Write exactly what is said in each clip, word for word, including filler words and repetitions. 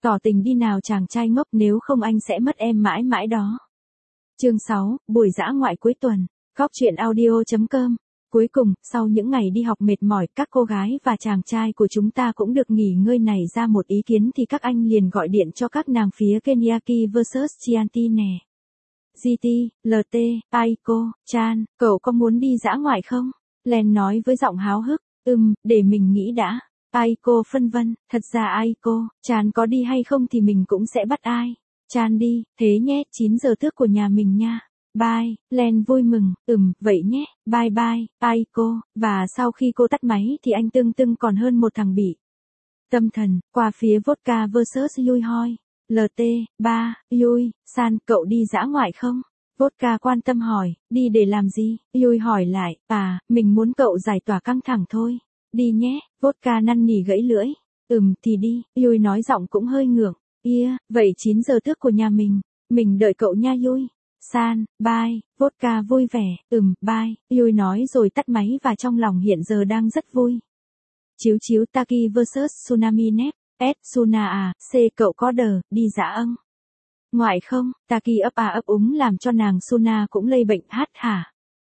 Tỏ tình đi nào chàng trai ngốc, nếu không anh sẽ mất em mãi mãi đó. Chương sáu, buổi dã ngoại cuối tuần. Góc truyện audio chấm com. Cuối cùng, sau những ngày đi học mệt mỏi, các cô gái và chàng trai của chúng ta cũng được nghỉ ngơi, này ra một ý kiến thì các anh liền gọi điện cho các nàng phía Kenyaki versus Chianti nè. giê tê, lờ tê, Aiko, Chan, cậu có muốn đi dã ngoại không? Len nói với giọng háo hức. Ừm, để mình nghĩ đã. Aiko phân vân, thật ra Aiko, Chan có đi hay không thì mình cũng sẽ bắt ai. Chan đi, thế nhé, chín giờ tước của nhà mình nha. Bye, Len vui mừng, ừm, vậy nhé, bye bye, Aiko, và sau khi cô tắt máy thì anh tưng tưng còn hơn một thằng bị tâm thần, qua phía vodka versus Yui Hoi. lờ tê, ba, Yui, San, cậu đi dã ngoại không? Vodka quan tâm hỏi, đi để làm gì? Yui hỏi lại, à, mình muốn cậu giải tỏa căng thẳng thôi. Đi nhé, vodka năn nỉ gãy lưỡi. Ừm, thì đi, Yui nói giọng cũng hơi ngượng. Yeah, vậy chín giờ tước của nhà mình, mình đợi cậu nha Yui. San, bye, vodka vui vẻ, ừm, bye, Yui nói rồi tắt máy và trong lòng hiện giờ đang rất vui. Chiếu chiếu Taki versus Tsunami Nep, S, Suna à, C, cậu có đờ, đi dã âng. Ngoại không, Taki ấp à ấp úng làm cho nàng Suna cũng lây bệnh hát hả?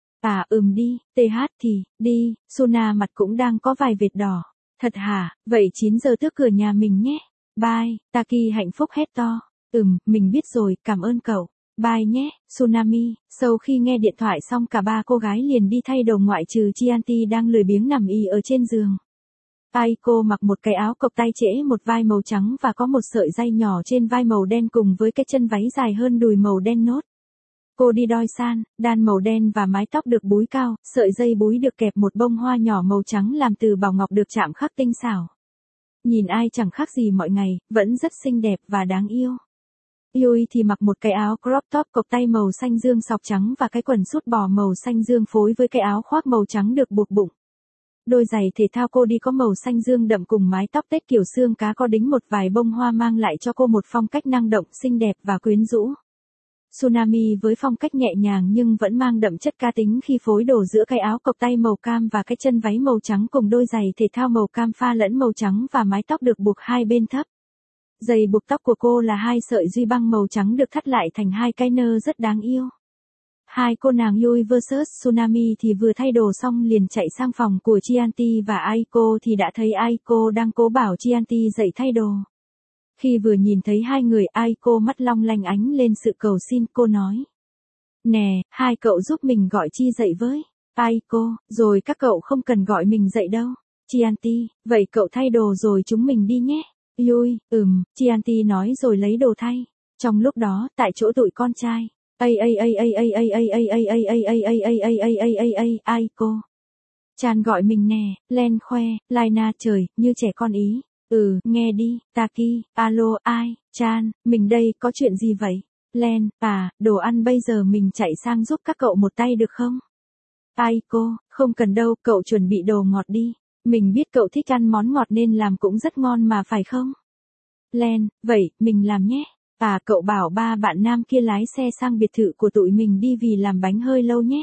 À ừm đi, tê hát thì, đi, Suna mặt cũng đang có vài vệt đỏ. Thật hả, vậy chín giờ tước cửa nhà mình nhé. Bye, Taki hạnh phúc hét to. Ừm, mình biết rồi, cảm ơn cậu. Bye nhé, Tsunami. Sau khi nghe điện thoại xong cả ba cô gái liền đi thay đồ ngoại trừ Chianti đang lười biếng nằm y ở trên giường. Aiko mặc một cái áo cộc tay trễ một vai màu trắng và có một sợi dây nhỏ trên vai màu đen cùng với cái chân váy dài hơn đùi màu đen nốt. Cô đi đoi san, đan màu đen và mái tóc được búi cao, sợi dây búi được kẹp một bông hoa nhỏ màu trắng làm từ bảo ngọc được chạm khắc tinh xảo. Nhìn ai chẳng khác gì mọi ngày, vẫn rất xinh đẹp và đáng yêu. Yui thì mặc một cái áo crop top cộc tay màu xanh dương sọc trắng và cái quần sút bò màu xanh dương phối với cái áo khoác màu trắng được buộc bụng. Đôi giày thể thao cô đi có màu xanh dương đậm cùng mái tóc tết kiểu xương cá có đính một vài bông hoa mang lại cho cô một phong cách năng động, xinh đẹp và quyến rũ. Tsunami với phong cách nhẹ nhàng nhưng vẫn mang đậm chất cá tính khi phối đồ giữa cái áo cộc tay màu cam và cái chân váy màu trắng cùng đôi giày thể thao màu cam pha lẫn màu trắng và mái tóc được buộc hai bên thấp. Giày buộc tóc của cô là hai sợi duy băng màu trắng được thắt lại thành hai cái nơ rất đáng yêu. Hai cô nàng Yui versus Tsunami thì vừa thay đồ xong liền chạy sang phòng của Chianti và Aiko thì đã thấy Aiko đang cố bảo Chianti dậy thay đồ. Khi vừa nhìn thấy hai người, Aiko mắt long lanh ánh lên sự cầu xin, cô nói. Nè, hai cậu giúp mình gọi Chi dậy với. Aiko, rồi các cậu không cần gọi mình dậy đâu. Chianti, vậy cậu thay đồ rồi chúng mình đi nhé. Yui, ừm, Chianti nói rồi lấy đồ thay. Trong lúc đó, tại chỗ tụi con trai. Ây ây ây ây ây ây ây ây ây ây ây ây ây ây ây ây ây ây ây, Aiko. Chan gọi mình nè, Len khoe, Laina trời, như trẻ con ý. Ừ, nghe đi, Taki, alo, ai, Chan, mình đây, có chuyện gì vậy? Len, à, đồ ăn bây giờ mình chạy sang giúp các cậu một tay được không? Aiko, không cần đâu, cậu chuẩn bị đồ ngọt đi. Mình biết cậu thích ăn món ngọt nên làm cũng rất ngon mà phải không? Len, vậy, mình làm nhé. À, cậu bảo ba bạn nam kia lái xe sang biệt thự của tụi mình đi vì làm bánh hơi lâu nhé.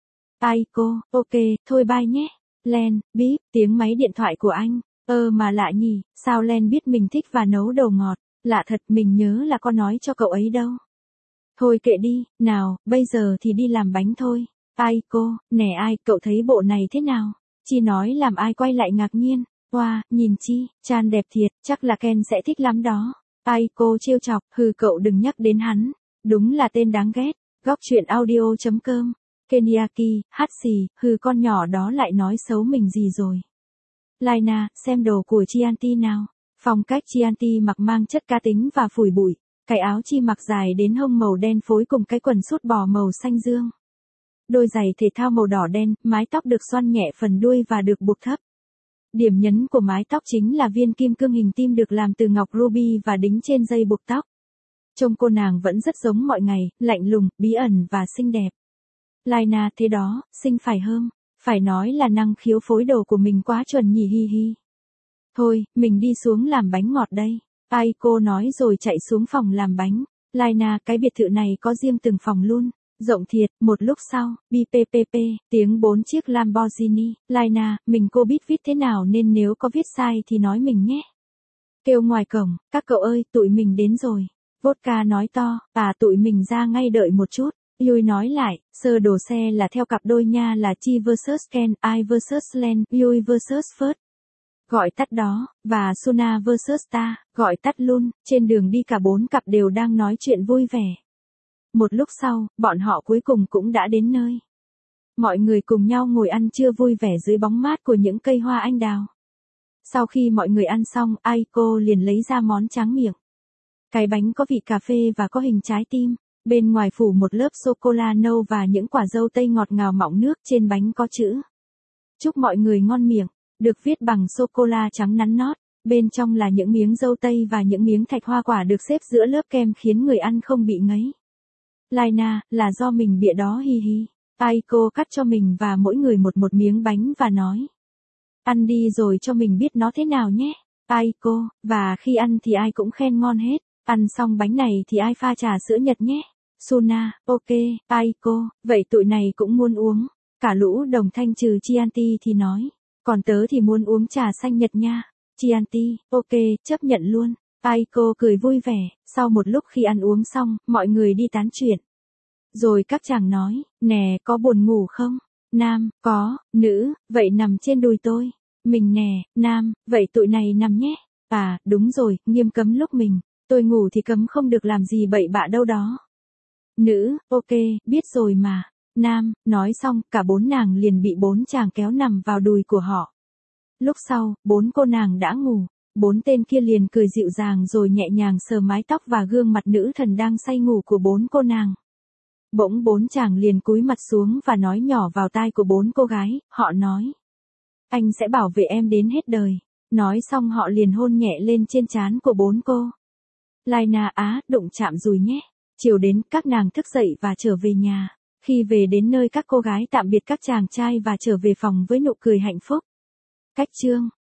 Aiko, ok, thôi bye nhé. Len, bíp, tiếng máy điện thoại của anh. Ơ mà lạ nhỉ, sao Len biết mình thích và nấu đồ ngọt? Lạ thật, mình nhớ là có nói cho cậu ấy đâu. Thôi kệ đi, nào, bây giờ thì đi làm bánh thôi. Aiko, nè ai, cậu thấy bộ này thế nào? Chi nói làm ai quay lại ngạc nhiên. Wow, nhìn Chi, Chan đẹp thiệt, chắc là Ken sẽ thích lắm đó. Aiko trêu chọc, hừ cậu đừng nhắc đến hắn. Đúng là tên đáng ghét. Góc truyện audio chấm com. Kenyaki, hát xì, hừ con nhỏ đó lại nói xấu mình gì rồi. Laina, xem đồ của Chianti nào. Phong cách Chianti mặc mang chất cá tính và phủi bụi. Cái áo Chi mặc dài đến hông màu đen phối cùng cái quần sút bò màu xanh dương. Đôi giày thể thao màu đỏ đen, mái tóc được xoăn nhẹ phần đuôi và được buộc thấp. Điểm nhấn của mái tóc chính là viên kim cương hình tim được làm từ ngọc ruby và đính trên dây buộc tóc. Trông cô nàng vẫn rất giống mọi ngày, lạnh lùng, bí ẩn và xinh đẹp. Laina, thế đó, xinh phải không? Phải nói là năng khiếu phối đồ của mình quá chuẩn nhỉ hi hi. Thôi, mình đi xuống làm bánh ngọt đây. Aiko nói rồi chạy xuống phòng làm bánh. Laina, cái biệt thự này có riêng từng phòng luôn. Rộng thiệt, một lúc sau, bpp, tiếng bốn chiếc Lamborghini. Laina, mình cô biết viết thế nào nên nếu có viết sai thì nói mình nhé. Kêu ngoài cổng, các cậu ơi, tụi mình đến rồi. Vodka nói to, à tụi mình ra ngay đợi một chút. Yui nói lại, sơ đồ xe là theo cặp đôi nha, là Chi versus Ken, I versus Len, Yui versus First. Gọi tắt đó, và Suna versus ta, gọi tắt luôn. Trên đường đi cả bốn cặp đều đang nói chuyện vui vẻ. Một lúc sau, bọn họ cuối cùng cũng đã đến nơi. Mọi người cùng nhau ngồi ăn trưa vui vẻ dưới bóng mát của những cây hoa anh đào. Sau khi mọi người ăn xong, Aiko liền lấy ra món tráng miệng. Cái bánh có vị cà phê và có hình trái tim. Bên ngoài phủ một lớp sô-cô-la nâu và những quả dâu tây ngọt ngào mọng nước, trên bánh có chữ. Chúc mọi người ngon miệng, được viết bằng sô-cô-la trắng nắn nót. Bên trong là những miếng dâu tây và những miếng thạch hoa quả được xếp giữa lớp kem khiến người ăn không bị ngấy. Laina, là do mình bịa đó hi hi. Aiko cắt cho mình và mỗi người một một miếng bánh và nói. Ăn đi rồi cho mình biết nó thế nào nhé. Aiko, và khi ăn thì ai cũng khen ngon hết. Ăn xong bánh này thì ai pha trà sữa Nhật nhé. Suna, ok, Aiko, vậy tụi này cũng muốn uống. Cả lũ đồng thanh trừ Chianti thì nói. Còn tớ thì muốn uống trà xanh Nhật nha. Chianti, ok, chấp nhận luôn. Aiko cười vui vẻ. Sau một lúc khi ăn uống xong, mọi người đi tán chuyện. Rồi các chàng nói, nè, có buồn ngủ không? Nam, có. Nữ, vậy nằm trên đùi tôi. Mình nè, nam, vậy tụi này nằm nhé. À, đúng rồi, nghiêm cấm lúc mình. Tôi ngủ thì cấm không được làm gì bậy bạ đâu đó. Nữ, ok, biết rồi mà. Nam, nói xong, cả bốn nàng liền bị bốn chàng kéo nằm vào đùi của họ. Lúc sau, bốn cô nàng đã ngủ. Bốn tên kia liền cười dịu dàng rồi nhẹ nhàng sờ mái tóc và gương mặt nữ thần đang say ngủ của bốn cô nàng. Bỗng bốn chàng liền cúi mặt xuống và nói nhỏ vào tai của bốn cô gái, họ nói. Anh sẽ bảo vệ em đến hết đời. Nói xong họ liền hôn nhẹ lên trên trán của bốn cô. Laina á, đụng chạm rồi nhé. Chiều đến, các nàng thức dậy và trở về nhà. Khi về đến nơi các cô gái tạm biệt các chàng trai và trở về phòng với nụ cười hạnh phúc. Cách chương